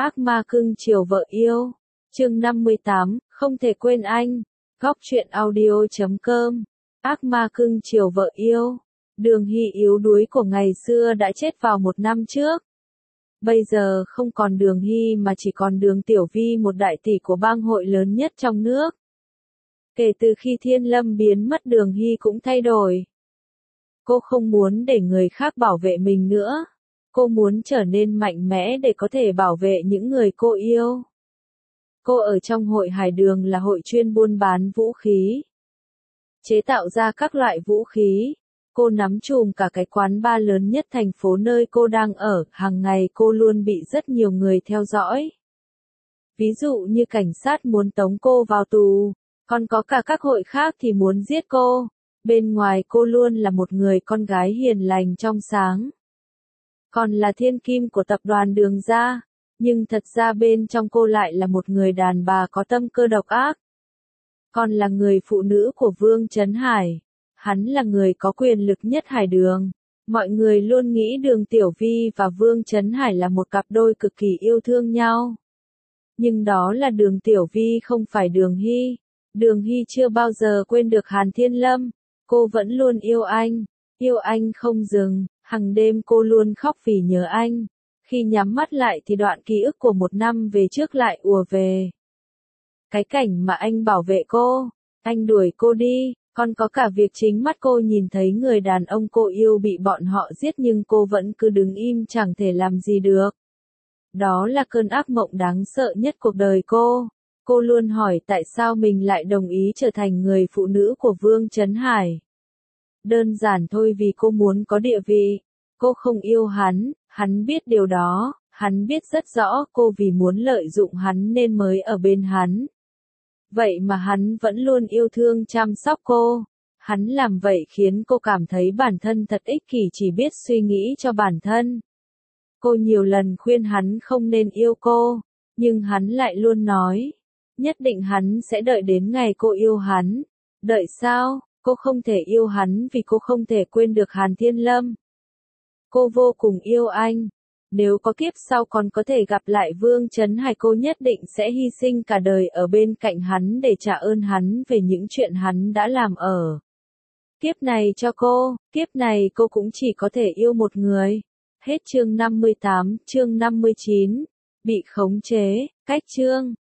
Ác ma cưng chiều vợ yêu. Chương 58, không thể quên anh. Góc truyện audio.com. Ác ma cưng chiều vợ yêu. Đường Hy yếu đuối của ngày xưa đã chết vào 1 năm trước. Bây giờ không còn Đường Hy mà chỉ còn Đường Tiểu Vi, một đại tỷ của bang hội lớn nhất trong nước. Kể từ khi Thiên Lâm biến mất, Đường Hy cũng thay đổi. Cô không muốn để người khác bảo vệ mình nữa. Cô muốn trở nên mạnh mẽ để có thể bảo vệ những người cô yêu. Cô ở trong hội Hải Đường là hội chuyên buôn bán vũ khí, chế tạo ra các loại vũ khí. Cô nắm chùm cả cái quán bar lớn nhất thành phố nơi cô đang ở, hàng ngày cô luôn bị rất nhiều người theo dõi. Ví dụ như cảnh sát muốn tống cô vào tù, còn có cả các hội khác thì muốn giết cô. Bên ngoài cô luôn là một người con gái hiền lành trong sáng, còn là thiên kim của tập đoàn Đường gia, nhưng thật ra bên trong cô lại là một người đàn bà có tâm cơ độc ác. Còn là người phụ nữ của Vương Chấn Hải. Hắn là người có quyền lực nhất Hải Đường. Mọi người luôn nghĩ Đường Tiểu Vi và Vương Chấn Hải là một cặp đôi cực kỳ yêu thương nhau. Nhưng đó là Đường Tiểu Vi, không phải Đường Hy. Đường Hy chưa bao giờ quên được Hàn Thiên Lâm. Cô vẫn luôn yêu anh không dừng. Hằng đêm cô luôn khóc vì nhớ anh. Khi nhắm mắt lại thì đoạn ký ức của 1 năm về trước lại ùa về. Cái cảnh mà anh bảo vệ cô, anh đuổi cô đi, còn có cả việc chính mắt cô nhìn thấy người đàn ông cô yêu bị bọn họ giết nhưng cô vẫn cứ đứng im chẳng thể làm gì được. Đó là cơn ác mộng đáng sợ nhất cuộc đời cô. Cô luôn hỏi tại sao mình lại đồng ý trở thành người phụ nữ của Vương Chấn Hải. Đơn giản thôi, vì cô muốn có địa vị. Cô không yêu hắn, hắn biết điều đó, hắn biết rất rõ cô vì muốn lợi dụng hắn nên mới ở bên hắn. Vậy mà hắn vẫn luôn yêu thương chăm sóc cô. Hắn làm vậy khiến cô cảm thấy bản thân thật ích kỷ, chỉ biết suy nghĩ cho bản thân. Cô nhiều lần khuyên hắn không nên yêu cô, nhưng hắn lại luôn nói, nhất định hắn sẽ đợi đến ngày cô yêu hắn. Đợi sao? Cô không thể yêu hắn vì cô không thể quên được Hàn Thiên Lâm. Cô vô cùng yêu anh. Nếu có kiếp sau còn có thể gặp lại Vương Chấn Hải, cô nhất định sẽ hy sinh cả đời ở bên cạnh hắn để trả ơn hắn về những chuyện hắn đã làm ở kiếp này cho cô. Kiếp này cô cũng chỉ có thể yêu một người. Hết chương 58, chương 59. Bị khống chế. Cách chương